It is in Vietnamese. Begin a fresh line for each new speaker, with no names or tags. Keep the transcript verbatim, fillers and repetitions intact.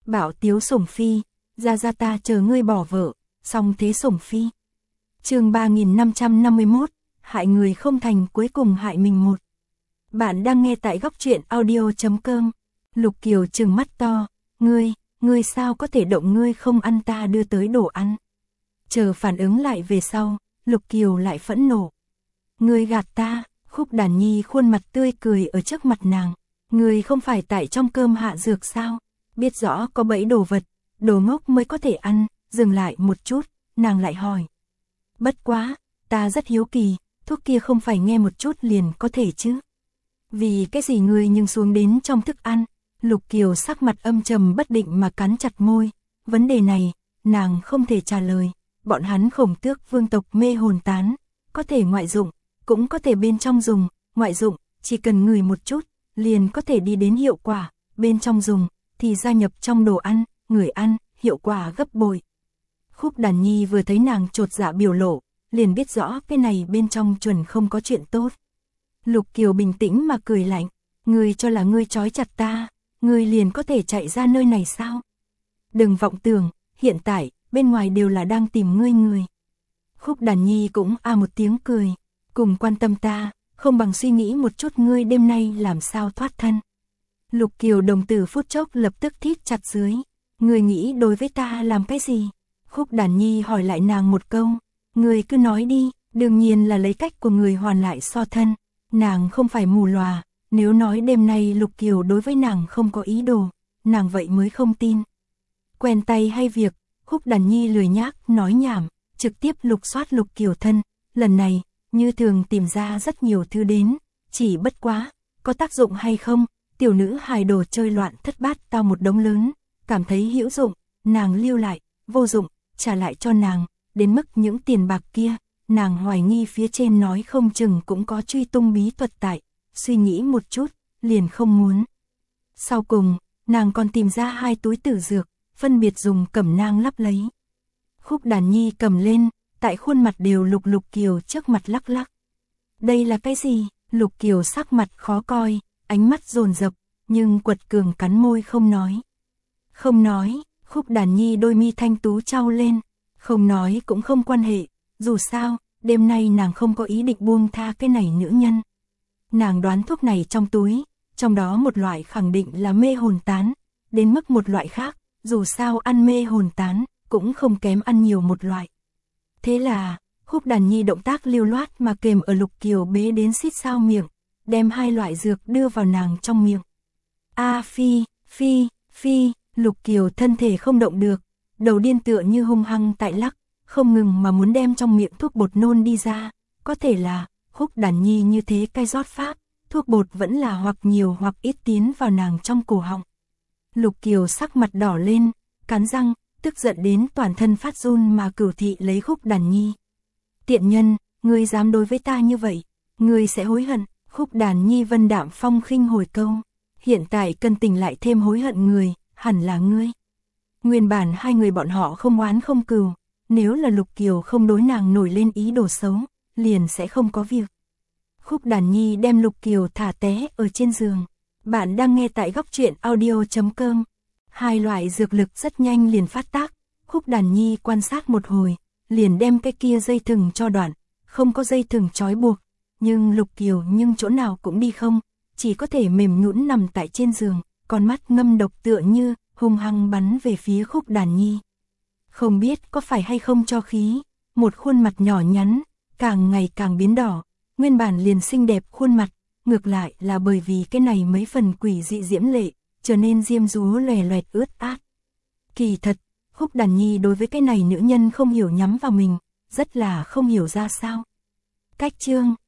Bảo tiếu sủng phi, ra ra ta chờ ngươi bỏ vợ, xong thế sủng phi. Chương ba nghìn năm trăm năm mươi mốt, hại người không thành cuối cùng hại mình một. Bạn đang nghe tại góc truyện audio chấm com. Lục Kiều trừng mắt to, ngươi, ngươi sao có thể động ngươi không ăn ta đưa tới đồ ăn. Chờ phản ứng lại về sau, Lục Kiều lại phẫn nộ. Ngươi gạt ta, Khúc Đàn Nhi khuôn mặt tươi cười ở trước mặt nàng. Ngươi không phải tại trong cơm hạ dược sao, biết rõ có bẫy đồ vật, đồ ngốc mới có thể ăn, dừng lại một chút, nàng lại hỏi. Bất quá, ta rất hiếu kỳ, thuốc kia không phải nghe một chút liền có thể chứ. Vì cái gì ngươi nhưng xuống đến trong thức ăn, Lục Kiều sắc mặt âm trầm bất định mà cắn chặt môi, vấn đề này, nàng không thể trả lời, bọn hắn Khổng Tước vương tộc mê hồn tán, có thể ngoại dụng, cũng có thể bên trong dùng, ngoại dụng, chỉ cần ngửi một chút, liền có thể đi đến hiệu quả, bên trong dùng, thì gia nhập trong đồ ăn, người ăn, hiệu quả gấp bội. Khúc Đàn Nhi vừa thấy nàng chột dạ biểu lộ, liền biết rõ cái này bên trong chuẩn không có chuyện tốt. Lục Kiều bình tĩnh mà cười lạnh, ngươi cho là ngươi trói chặt ta, ngươi liền có thể chạy ra nơi này sao? Đừng vọng tưởng, hiện tại, bên ngoài đều là đang tìm ngươi người. Khúc Đàn Nhi cũng a một tiếng cười, cùng quan tâm ta, không bằng suy nghĩ một chút ngươi đêm nay làm sao thoát thân. Lục Kiều đồng tử phút chốc lập tức thít chặt dưới, ngươi nghĩ đối với ta làm cái gì? Khúc Đàn Nhi hỏi lại nàng một câu, ngươi cứ nói đi, đương nhiên là lấy cách của người hoàn lại so thân, nàng không phải mù lòa, nếu nói đêm nay Lục Kiều đối với nàng không có ý đồ, nàng vậy mới không tin. Quen tay hay việc, Khúc Đàn Nhi lười nhác nói nhảm, trực tiếp lục soát Lục Kiều thân, lần này, như thường tìm ra rất nhiều thứ đến, chỉ bất quá, có tác dụng hay không, tiểu nữ hài đồ chơi loạn thất bát tao một đống lớn, cảm thấy hữu dụng, nàng lưu lại, vô dụng, trả lại cho nàng, đến mức những tiền bạc kia, nàng hoài nghi phía trên nói không chừng cũng có truy tung bí thuật tại, suy nghĩ một chút, liền không muốn. Sau cùng, nàng còn tìm ra hai túi tử dược, phân biệt dùng cẩm nang lắp lấy. Khúc Đàn Nhi cầm lên, tại khuôn mặt đều Lục Lục Kiều trước mặt lắc lắc. Đây là cái gì? Lục Kiều sắc mặt khó coi, ánh mắt dồn dập, nhưng quật cường cắn môi không nói. Không nói, Khúc Đàn Nhi đôi mi thanh tú trao lên, không nói cũng không quan hệ, dù sao, đêm nay nàng không có ý định buông tha cái này nữ nhân. Nàng đoán thuốc này trong túi, trong đó một loại khẳng định là mê hồn tán, đến mức một loại khác, dù sao ăn mê hồn tán, cũng không kém ăn nhiều một loại. Thế là, Khúc Đàn Nhi động tác lưu loát mà kềm ở Lục Kiều bế đến xít sao miệng, đem hai loại dược đưa vào nàng trong miệng. A phi, phi, phi, Lục Kiều thân thể không động được, đầu điên tựa như hung hăng tại lắc, không ngừng mà muốn đem trong miệng thuốc bột nôn đi ra, có thể là, Khúc Đàn Nhi như thế cai rót pháp, thuốc bột vẫn là hoặc nhiều hoặc ít tiến vào nàng trong cổ họng. Lục Kiều sắc mặt đỏ lên, cắn răng, tức giận đến toàn thân phát run mà cửu thị lấy Khúc Đàn Nhi. Tiện nhân, ngươi dám đối với ta như vậy, ngươi sẽ hối hận. Khúc Đàn Nhi vân đạm phong khinh hồi câu, hiện tại cân tình lại thêm hối hận người, hẳn là ngươi. Nguyên bản hai người bọn họ không oán không cừu, nếu là Lục Kiều không đối nàng nổi lên ý đồ xấu, liền sẽ không có việc. Khúc Đàn Nhi đem Lục Kiều thả té ở trên giường. Bạn đang nghe tại góc truyện audio chấm com. Hai loại dược lực rất nhanh liền phát tác, Khúc Đàn Nhi quan sát một hồi, liền đem cái kia dây thừng cho đoạn, không có dây thừng trói buộc, nhưng Lục Kiều nhưng chỗ nào cũng đi không, chỉ có thể mềm nhũn nằm tại trên giường, con mắt ngâm độc tựa như hung hăng bắn về phía Khúc Đàn Nhi. Không biết có phải hay không cho khí, một khuôn mặt nhỏ nhắn, càng ngày càng biến đỏ, nguyên bản liền xinh đẹp khuôn mặt, ngược lại là bởi vì cái này mấy phần quỷ dị diễm lệ, trở nên diêm dúa lòe loẹt ướt át. Kỳ thật, Khúc Đàn Nhi đối với cái này nữ nhân không hiểu nhắm vào mình, rất là không hiểu ra sao. Cách chương